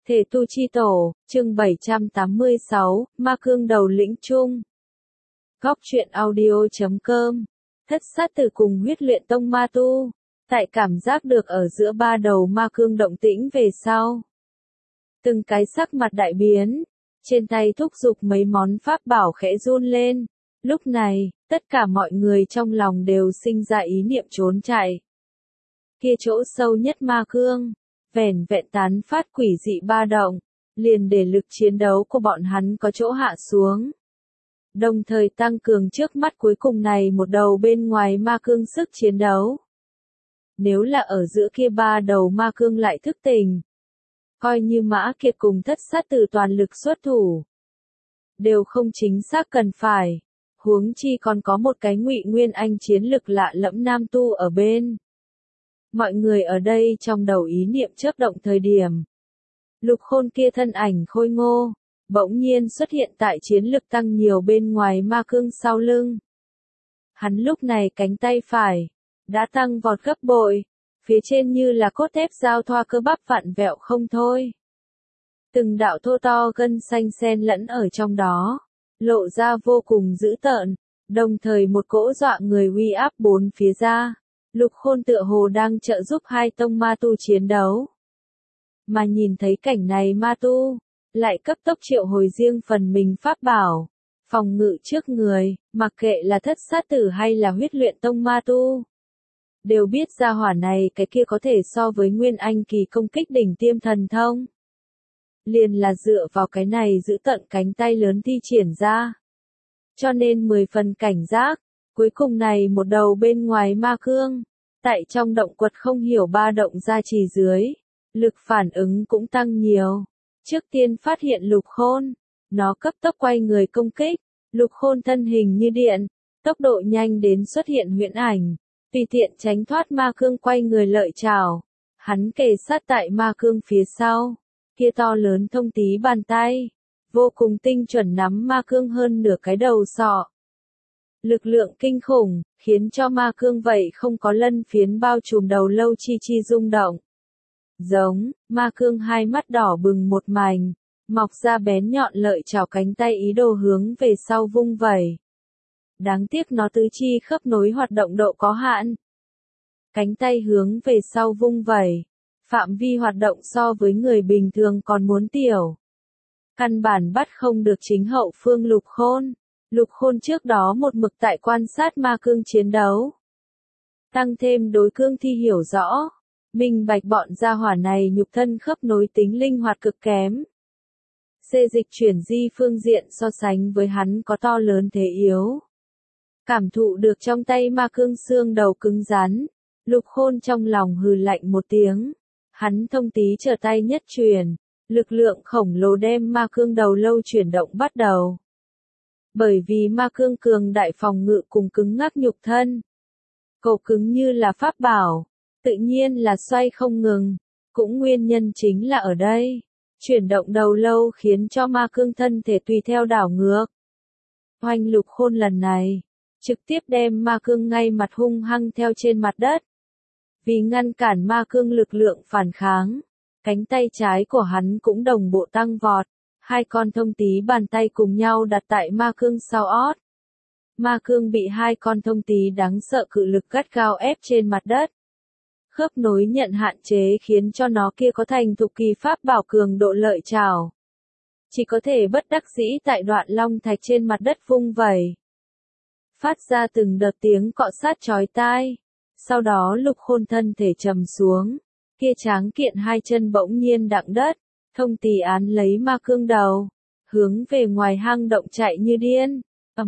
Thể tu chi tổ, chương 786, Ma Cương đầu lĩnh chung. Góc truyện audio.com. Thất sát tử cùng huyết luyện tông ma tu. Tại cảm giác được ở giữa ba đầu ma cương động tĩnh về sau. Từng cái sắc mặt đại biến. Trên tay thúc giục mấy món pháp bảo khẽ run lên. Lúc này, tất cả mọi người trong lòng đều sinh ra ý niệm trốn chạy. Kia chỗ sâu nhất ma cương. Vẻn vẹn tán phát quỷ dị ba động, liền để lực chiến đấu của bọn hắn có chỗ hạ xuống. Đồng thời tăng cường trước mắt cuối cùng này một đầu bên ngoài ma cương sức chiến đấu. Nếu là ở giữa kia ba đầu ma cương lại thức tỉnh, coi như Mã Kiệt cùng Thất sát tử toàn lực xuất thủ, đều không chính xác cần phải, huống chi còn có một cái Ngụy Nguyên Anh chiến lực lạ lẫm nam tu ở bên. Mọi người ở đây trong đầu ý niệm chớp động thời điểm. Lục Khôn kia thân ảnh khôi ngô, bỗng nhiên xuất hiện tại chiến lực tăng nhiều bên ngoài ma cương sau lưng. Hắn lúc này cánh tay phải, đã tăng vọt gấp bội, phía trên như là cốt thép giao thoa cơ bắp vặn vẹo không thôi. Từng đạo thô to gân xanh xen lẫn ở trong đó, lộ ra vô cùng dữ tợn, đồng thời một cỗ dọa người uy áp bốn phía ra. Lục Khôn tựa hồ đang trợ giúp hai tông ma tu chiến đấu. Mà nhìn thấy cảnh này ma tu, lại cấp tốc triệu hồi riêng phần mình pháp bảo, phòng ngự trước người, mặc kệ là Thất sát tử hay là huyết luyện tông ma tu. Đều biết ra hỏa này cái kia có thể so với Nguyên Anh kỳ công kích đỉnh tiêm thần thông. Liền là dựa vào cái này giữ tận cánh tay lớn thi triển ra. Cho nên 10 phần cảnh giác. Cuối cùng này một đầu bên ngoài ma cương, tại trong động quật không hiểu ba động gia trì dưới, lực phản ứng cũng tăng nhiều. Trước tiên phát hiện Lục Khôn, nó cấp tốc quay người công kích, Lục Khôn thân hình như điện, tốc độ nhanh đến xuất hiện huyễn ảnh, tùy tiện tránh thoát ma cương quay người lợi chảo. Hắn kề sát tại ma cương phía sau, kia to lớn thông tí bàn tay, vô cùng tinh chuẩn nắm ma cương hơn nửa cái đầu sọ. Lực lượng kinh khủng, khiến cho ma cương vậy không có lân phiến bao trùm đầu lâu chi chi rung động. Giống, ma cương hai mắt đỏ bừng một mảnh, mọc ra bén nhọn lợi chảo cánh tay ý đồ hướng về sau vung vẩy. Đáng tiếc nó tứ chi khớp nối hoạt động độ có hạn. Cánh tay hướng về sau vung vẩy, phạm vi hoạt động so với người bình thường còn muốn tiểu. Căn bản bắt không được chính hậu phương Lục Khôn. Lục Khôn trước đó một mực tại quan sát ma cương chiến đấu. Tăng thêm đối cương thi hiểu rõ, minh bạch bọn gia hỏa này nhục thân khớp nối tính linh hoạt cực kém. Xê dịch chuyển di phương diện so sánh với hắn có to lớn thế yếu. Cảm thụ được trong tay ma cương xương đầu cứng rắn, Lục Khôn trong lòng hừ lạnh một tiếng. Hắn thông tí trở tay nhất truyền, lực lượng khổng lồ đem ma cương đầu lâu chuyển động bắt đầu. Bởi vì ma cương cường đại phòng ngự cùng cứng ngắc nhục thân. Cổ cứng như là pháp bảo, tự nhiên là xoay không ngừng, cũng nguyên nhân chính là ở đây. Chuyển động đầu lâu khiến cho ma cương thân thể tùy theo đảo ngược. Oanh Lục Khôn lần này, trực tiếp đem ma cương ngay mặt hung hăng theo trên mặt đất. Vì ngăn cản ma cương lực lượng phản kháng, cánh tay trái của hắn cũng đồng bộ tăng vọt. Hai con thông tí bàn tay cùng nhau đặt tại ma cương sau ót. Ma cương bị hai con thông tí đáng sợ cự lực gắt gao ép trên mặt đất. Khớp nối nhận hạn chế khiến cho nó kia có thành thục kỳ pháp bảo cường độ lợi chảo. Chỉ có thể bất đắc dĩ tại đoạn long thạch trên mặt đất vung vẩy. Phát ra từng đợt tiếng cọ sát chói tai. Sau đó Lục Khôn thân thể trầm xuống. Kia tráng kiện hai chân bỗng nhiên đặng đất. Thông tí án lấy ma cương đầu, hướng về ngoài hang động chạy như điên,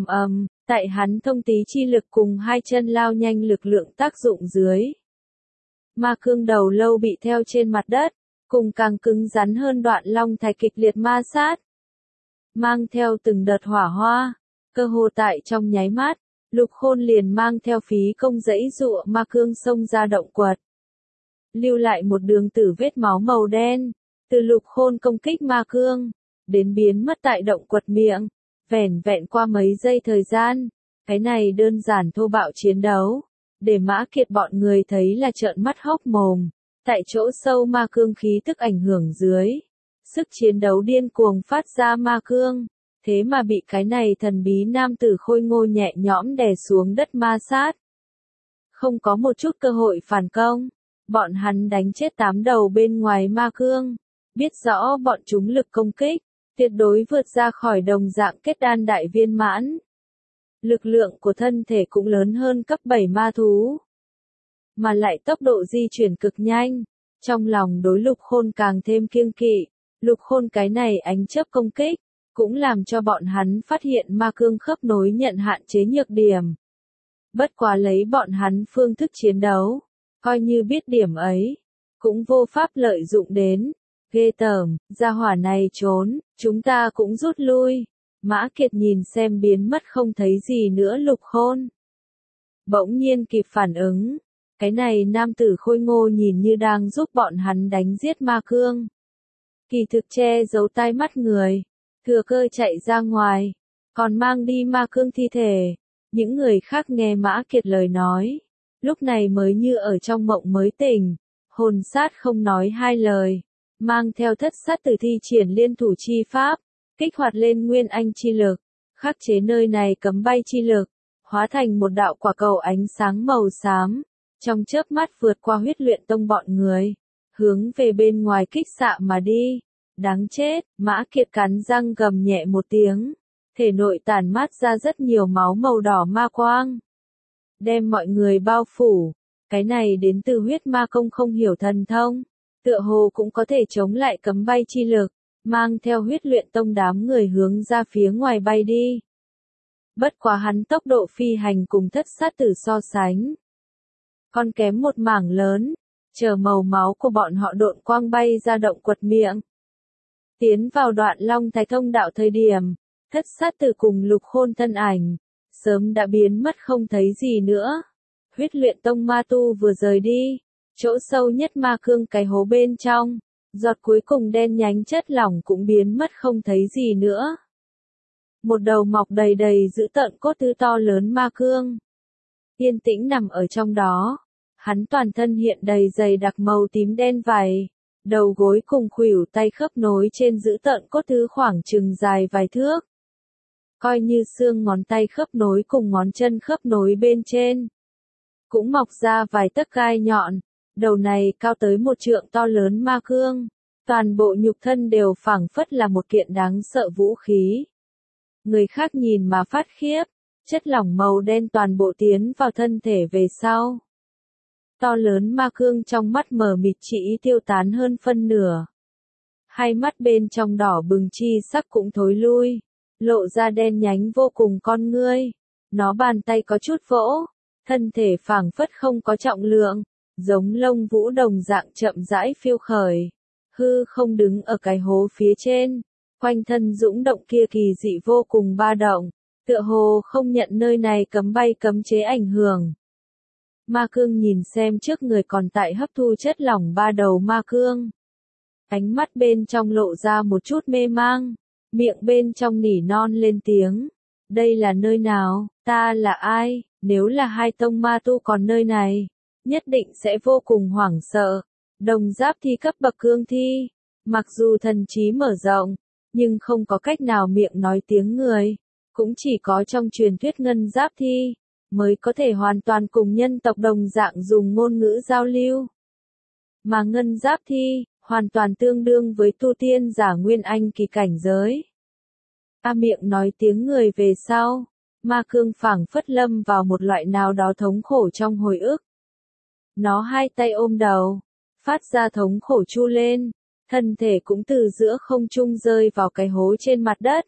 tại hắn thông tí chi lực cùng hai chân lao nhanh lực lượng tác dụng dưới. Ma cương đầu lâu bị theo trên mặt đất, cùng càng cứng rắn hơn đoạn long thạch kịch liệt ma sát. Mang theo từng đợt hỏa hoa, cơ hồ tại trong nháy mắt, Lục Khôn liền mang theo phí công dãy dụa ma cương xông ra động quật. Lưu lại một đường tử vết máu màu đen. Từ Lục Khôn công kích ma cương, đến biến mất tại động quật miệng, vẻn vẹn qua mấy giây thời gian, cái này đơn giản thô bạo chiến đấu, để Mã Kiệt bọn người thấy là trợn mắt hốc mồm, tại chỗ sâu ma cương khí tức ảnh hưởng dưới, sức chiến đấu điên cuồng phát ra ma cương, thế mà bị cái này thần bí nam tử khôi ngô nhẹ nhõm đè xuống đất ma sát. Không có một chút cơ hội phản công, bọn hắn đánh chết 8 đầu bên ngoài ma cương, biết rõ bọn chúng lực công kích, tuyệt đối vượt ra khỏi đồng dạng kết đan đại viên mãn. Lực lượng của thân thể cũng lớn hơn cấp 7 ma thú, mà lại tốc độ di chuyển cực nhanh. Trong lòng đối Lục Khôn càng thêm kiêng kỵ, Lục Khôn cái này ánh chớp công kích, cũng làm cho bọn hắn phát hiện ma cương khớp nối nhận hạn chế nhược điểm. Bất quá lấy bọn hắn phương thức chiến đấu, coi như biết điểm ấy, cũng vô pháp lợi dụng đến. Ghê tởm, gia hỏa này trốn, chúng ta cũng rút lui. Mã Kiệt nhìn xem biến mất không thấy gì nữa Lục Khôn. Bỗng nhiên kịp phản ứng. Cái này nam tử khôi ngô nhìn như đang giúp bọn hắn đánh giết ma cương. Kỳ thực che giấu tai mắt người, thừa cơ chạy ra ngoài, còn mang đi ma cương thi thể. Những người khác nghe Mã Kiệt lời nói, lúc này mới như ở trong mộng mới tỉnh, hồn sát không nói hai lời, mang theo thất sát tử thi triển liên thủ chi pháp, kích hoạt lên nguyên anh chi lực, khắc chế nơi này cấm bay chi lực, hóa thành một đạo quả cầu ánh sáng màu xám. Trong chớp mắt vượt qua huyết luyện tông bọn người, hướng về bên ngoài kích xạ mà đi. Đáng chết, Mã Kiệt cắn răng gầm nhẹ một tiếng, thể nội tản mát ra rất nhiều máu màu đỏ ma quang, đem mọi người bao phủ. Cái này đến từ huyết ma công không hiểu thần thông, tựa hồ cũng có thể chống lại cấm bay chi lực, mang theo huyết luyện tông đám người hướng ra phía ngoài bay đi. Bất quá hắn tốc độ phi hành cùng thất sát tử so sánh, còn kém một mảng lớn, chờ màu máu của bọn họ độn quang bay ra động quật miệng. Tiến vào đoạn Long Thái Thông đạo thời điểm, thất sát tử cùng Lục Khôn thân ảnh, sớm đã biến mất không thấy gì nữa. Huyết luyện tông ma tu vừa rời đi, chỗ sâu nhất ma cương cái hố bên trong, giọt cuối cùng đen nhánh chất lỏng cũng biến mất không thấy gì nữa. Một đầu mọc đầy đầy dữ tợn cốt thứ to lớn ma cương, yên tĩnh nằm ở trong đó. Hắn toàn thân hiện đầy dày đặc màu tím đen vảy, đầu gối cùng khuỷu tay khớp nối trên dữ tợn cốt thứ khoảng chừng dài vài thước. Coi như xương ngón tay khớp nối cùng ngón chân khớp nối bên trên, cũng mọc ra vài tấc gai nhọn. Đầu này cao tới 1 trượng to lớn ma cương, toàn bộ nhục thân đều phảng phất là một kiện đáng sợ vũ khí. Người khác nhìn mà phát khiếp, chất lỏng màu đen toàn bộ tiến vào thân thể về sau. To lớn ma cương trong mắt mờ mịt chỉ tiêu tán hơn phân nửa. Hai mắt bên trong đỏ bừng chi sắc cũng thối lui, lộ ra đen nhánh vô cùng con ngươi. Nó bàn tay có chút vỗ, thân thể phảng phất không có trọng lượng, giống lông vũ đồng dạng chậm rãi phiêu khởi. Hư không đứng ở cái hố phía trên, quanh thân dũng động kia kỳ dị vô cùng ba động, tựa hồ không nhận nơi này cấm bay cấm chế ảnh hưởng. Ma cương nhìn xem trước người còn tại hấp thu chất lỏng ba đầu ma cương. Ánh mắt bên trong lộ ra một chút mê mang, miệng bên trong nỉ non lên tiếng. Đây là nơi nào, ta là ai, nếu là hai tông ma tu còn nơi này, nhất định sẽ vô cùng hoảng sợ. Đồng giáp thi cấp bậc cương thi, mặc dù thần trí mở rộng, nhưng không có cách nào miệng nói tiếng người, cũng chỉ có trong truyền thuyết ngân giáp thi, mới có thể hoàn toàn cùng nhân tộc đồng dạng dùng ngôn ngữ giao lưu. Mà ngân giáp thi, hoàn toàn tương đương với tu tiên giả nguyên anh kỳ cảnh giới. Miệng nói tiếng người về sau, ma cương phảng phất lâm vào một loại nào đó thống khổ trong hồi ức. Nó hai tay ôm đầu, phát ra thống khổ chu lên, thân thể cũng từ giữa không trung rơi vào cái hố trên mặt đất.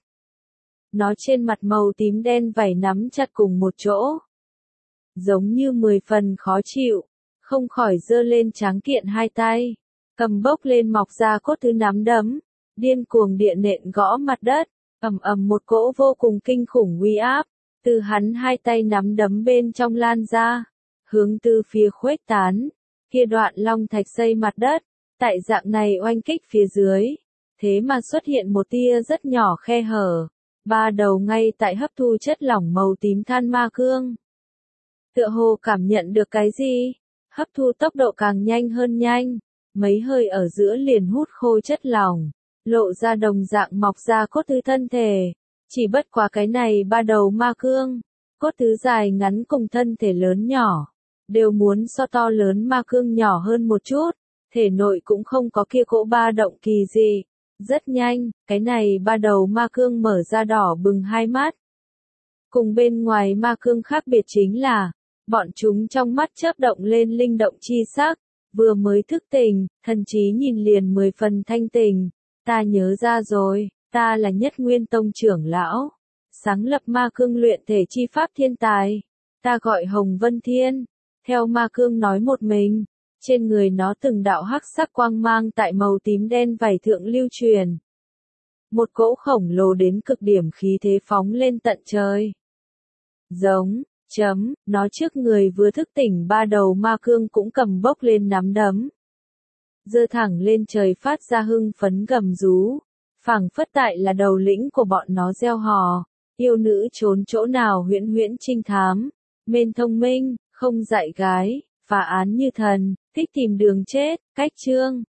Nó trên mặt màu tím đen vảy nắm chặt cùng một chỗ, giống như 10 phần khó chịu, không khỏi giơ lên tráng kiện hai tay, cầm bốc lên mọc ra cốt thứ nắm đấm, điên cuồng địa nện gõ mặt đất, ầm ầm một cỗ vô cùng kinh khủng uy áp, từ hắn hai tay nắm đấm bên trong lan ra, hướng từ phía khuếch tán. Kia đoạn long thạch xây mặt đất, tại dạng này oanh kích phía dưới, thế mà xuất hiện một tia rất nhỏ khe hở, ba đầu ngay tại hấp thu chất lỏng màu tím than ma cương. Tựa hồ cảm nhận được cái gì, hấp thu tốc độ càng nhanh hơn nhanh, mấy hơi ở giữa liền hút khô chất lỏng, lộ ra đồng dạng mọc ra cốt thứ thân thể. Chỉ bất quá cái này ba đầu ma cương, cốt thứ dài ngắn cùng thân thể lớn nhỏ, đều muốn so to lớn ma cương nhỏ hơn một chút, thể nội cũng không có kia cỗ ba động kỳ gì. Rất nhanh, cái này ba đầu ma cương mở ra đỏ bừng hai mắt. Cùng bên ngoài ma cương khác biệt chính là, bọn chúng trong mắt chớp động lên linh động chi sắc, vừa mới thức tỉnh, thần trí nhìn liền 10 phần thanh tỉnh. Ta nhớ ra rồi, ta là Nhất Nguyên Tông trưởng lão, sáng lập ma cương luyện thể chi pháp thiên tài. Ta gọi Hồng Vân Thiên. Theo ma cương nói một mình, trên người nó từng đạo hắc sắc quang mang tại màu tím đen vảy thượng lưu truyền. Một cỗ khổng lồ đến cực điểm khí thế phóng lên tận trời. Giống, nó trước người vừa thức tỉnh ba đầu ma cương cũng cầm bốc lên nắm đấm. Giơ thẳng lên trời phát ra hưng phấn gầm rú, phảng phất tại là đầu lĩnh của bọn nó gieo hò, yêu nữ trốn chỗ nào huyễn huyễn trinh thám, mên thông minh, không dạy gái, phá án như thần, thích tìm đường chết, cách chương.